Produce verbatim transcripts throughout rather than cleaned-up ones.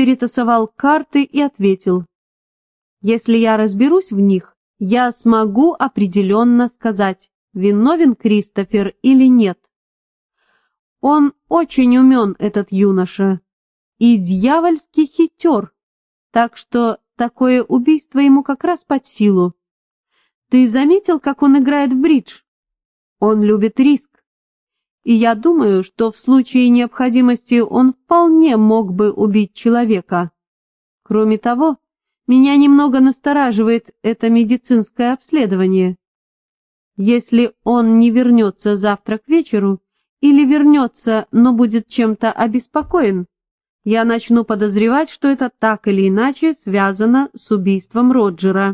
перетасовал карты и ответил: «Если я разберусь в них, я смогу определенно сказать, виновен Кристофер или нет. Он очень умен, этот юноша, и дьявольски хитер, так что такое убийство ему как раз под силу. Ты заметил, как он играет в бридж? Он любит риск. И я думаю, что в случае необходимости он вполне мог бы убить человека. Кроме того, меня немного настораживает это медицинское обследование. Если он не вернется завтра к вечеру, или вернется, но будет чем-то обеспокоен, я начну подозревать, что это так или иначе связано с убийством Роджера».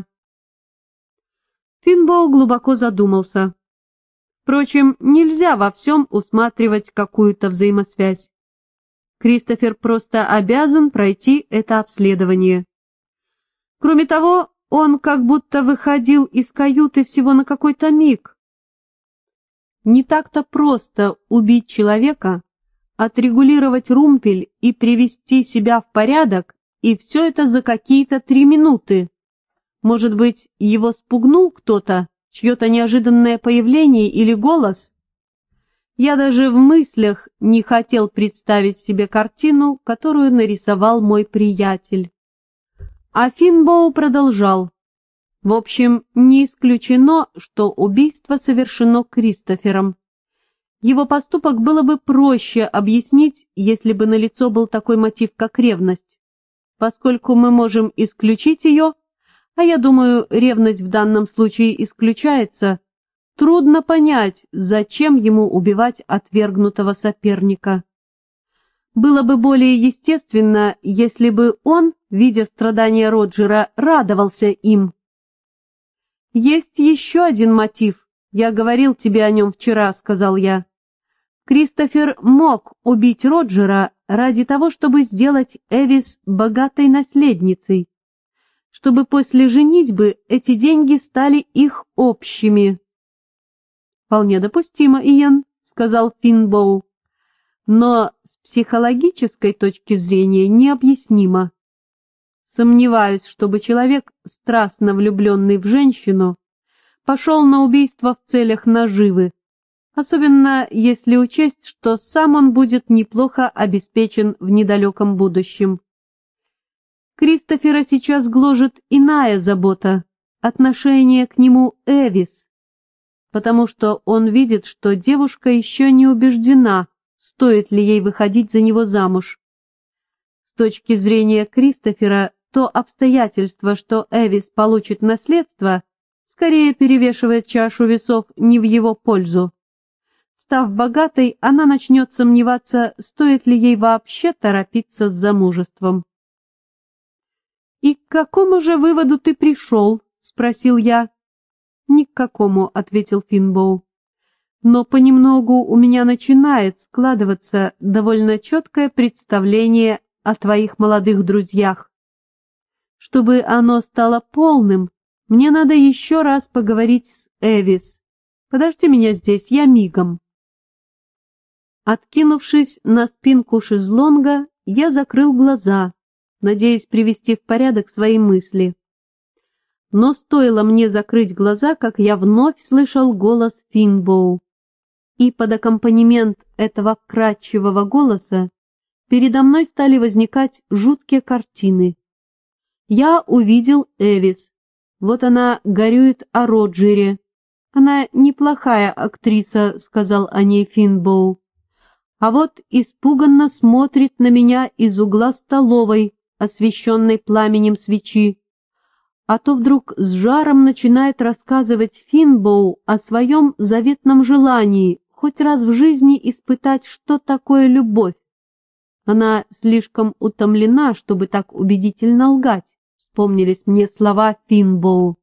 Финбоу глубоко задумался. Впрочем, нельзя во всем усматривать какую-то взаимосвязь. Кристофер просто обязан пройти это обследование. Кроме того, он как будто выходил из каюты всего на какой-то миг. Не так-то просто убить человека, отрегулировать румпель и привести себя в порядок, и все это за какие-то три минуты. Может быть, его спугнул кто-то, чье-то неожиданное появление или голос? Я даже в мыслях не хотел представить себе картину, которую нарисовал мой приятель. А Финбоу продолжал. В общем, не исключено, что убийство совершено Кристофером. Его поступок было бы проще объяснить, если бы налицо был такой мотив, как ревность. Поскольку мы можем исключить ее, а я думаю, ревность в данном случае исключается, трудно понять, зачем ему убивать отвергнутого соперника. Было бы более естественно, если бы он, видя страдания Роджера, радовался им. «Есть еще один мотив, я говорил тебе о нем вчера», — сказал я. Кристофер мог убить Роджера ради того, чтобы сделать Эвис богатой наследницей, чтобы после женитьбы эти деньги стали их общими. «Вполне допустимо, Иэн», — сказал Финбоу, — «но с психологической точки зрения необъяснимо. Сомневаюсь, чтобы человек, страстно влюбленный в женщину, пошел на убийство в целях наживы, особенно если учесть, что сам он будет неплохо обеспечен в недалеком будущем. Кристофера сейчас гложет иная забота, отношение к нему Эвис, потому что он видит, что девушка еще не убеждена, стоит ли ей выходить за него замуж. С точки зрения Кристофера, то обстоятельство, что Эвис получит наследство, скорее перевешивает чашу весов не в его пользу. Став богатой, она начнет сомневаться, стоит ли ей вообще торопиться с замужеством. «И к какому же выводу ты пришел?» — спросил я. «Ни к какому», — ответил Финбоу. «Но понемногу у меня начинает складываться довольно четкое представление о твоих молодых друзьях. Чтобы оно стало полным, мне надо еще раз поговорить с Эвис. Подожди меня здесь, я мигом». Откинувшись на спинку шезлонга, я закрыл глаза, надеясь привести в порядок свои мысли. Но стоило мне закрыть глаза, как я вновь слышал голос Финбоу. И под аккомпанемент этого вкрадчивого голоса передо мной стали возникать жуткие картины. Я увидел Эвис. Вот она горюет о Роджере. «Она неплохая актриса», — сказал о ней Финбоу. А вот испуганно смотрит на меня из угла столовой, освещенной пламенем свечи. А то вдруг с жаром начинает рассказывать Финбоу о своем заветном желании хоть раз в жизни испытать, что такое любовь. Она слишком утомлена, чтобы так убедительно лгать, вспомнились мне слова Финбоу.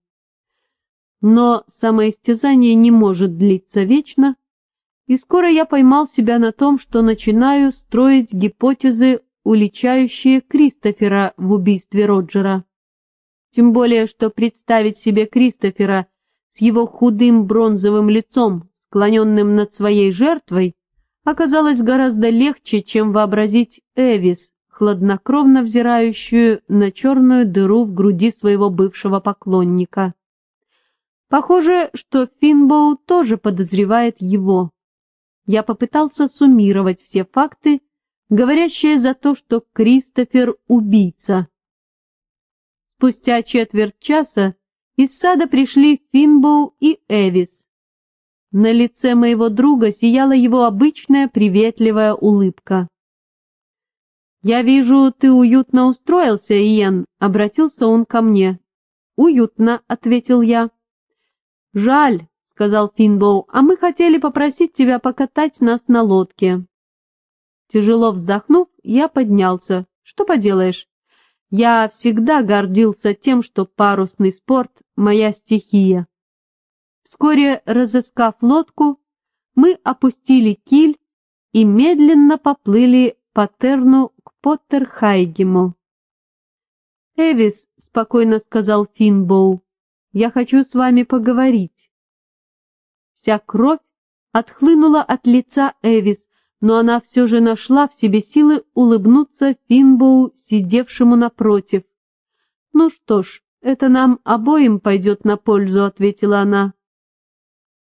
Но самоистязание не может длиться вечно, и скоро я поймал себя на том, что начинаю строить гипотезы, уличающие Кристофера в убийстве Роджера. Тем более, что представить себе Кристофера с его худым бронзовым лицом, склоненным над своей жертвой, оказалось гораздо легче, чем вообразить Эвис, хладнокровно взирающую на черную дыру в груди своего бывшего поклонника. Похоже, что Финбоу тоже подозревает его. Я попытался суммировать все факты, говорящие за то, что Кристофер — убийца. Спустя четверть часа из сада пришли Финбоу и Эвис. На лице моего друга сияла его обычная приветливая улыбка. «Я вижу, ты уютно устроился, Иен», — обратился он ко мне. «Уютно», — ответил я. «Жаль», — сказал Финбоу, — «а мы хотели попросить тебя покатать нас на лодке». Тяжело вздохнув, я поднялся. Что поделаешь, я всегда гордился тем, что парусный спорт — моя стихия. Вскоре, разыскав лодку, мы опустили киль и медленно поплыли по Терну к Поттерхайгему. «Эвис», — спокойно сказал Финбоу, — «я хочу с вами поговорить». Вся кровь отхлынула от лица Эвис, но она все же нашла в себе силы улыбнуться Финбоу, сидевшему напротив. «Ну что ж, это нам обоим пойдет на пользу», — ответила она.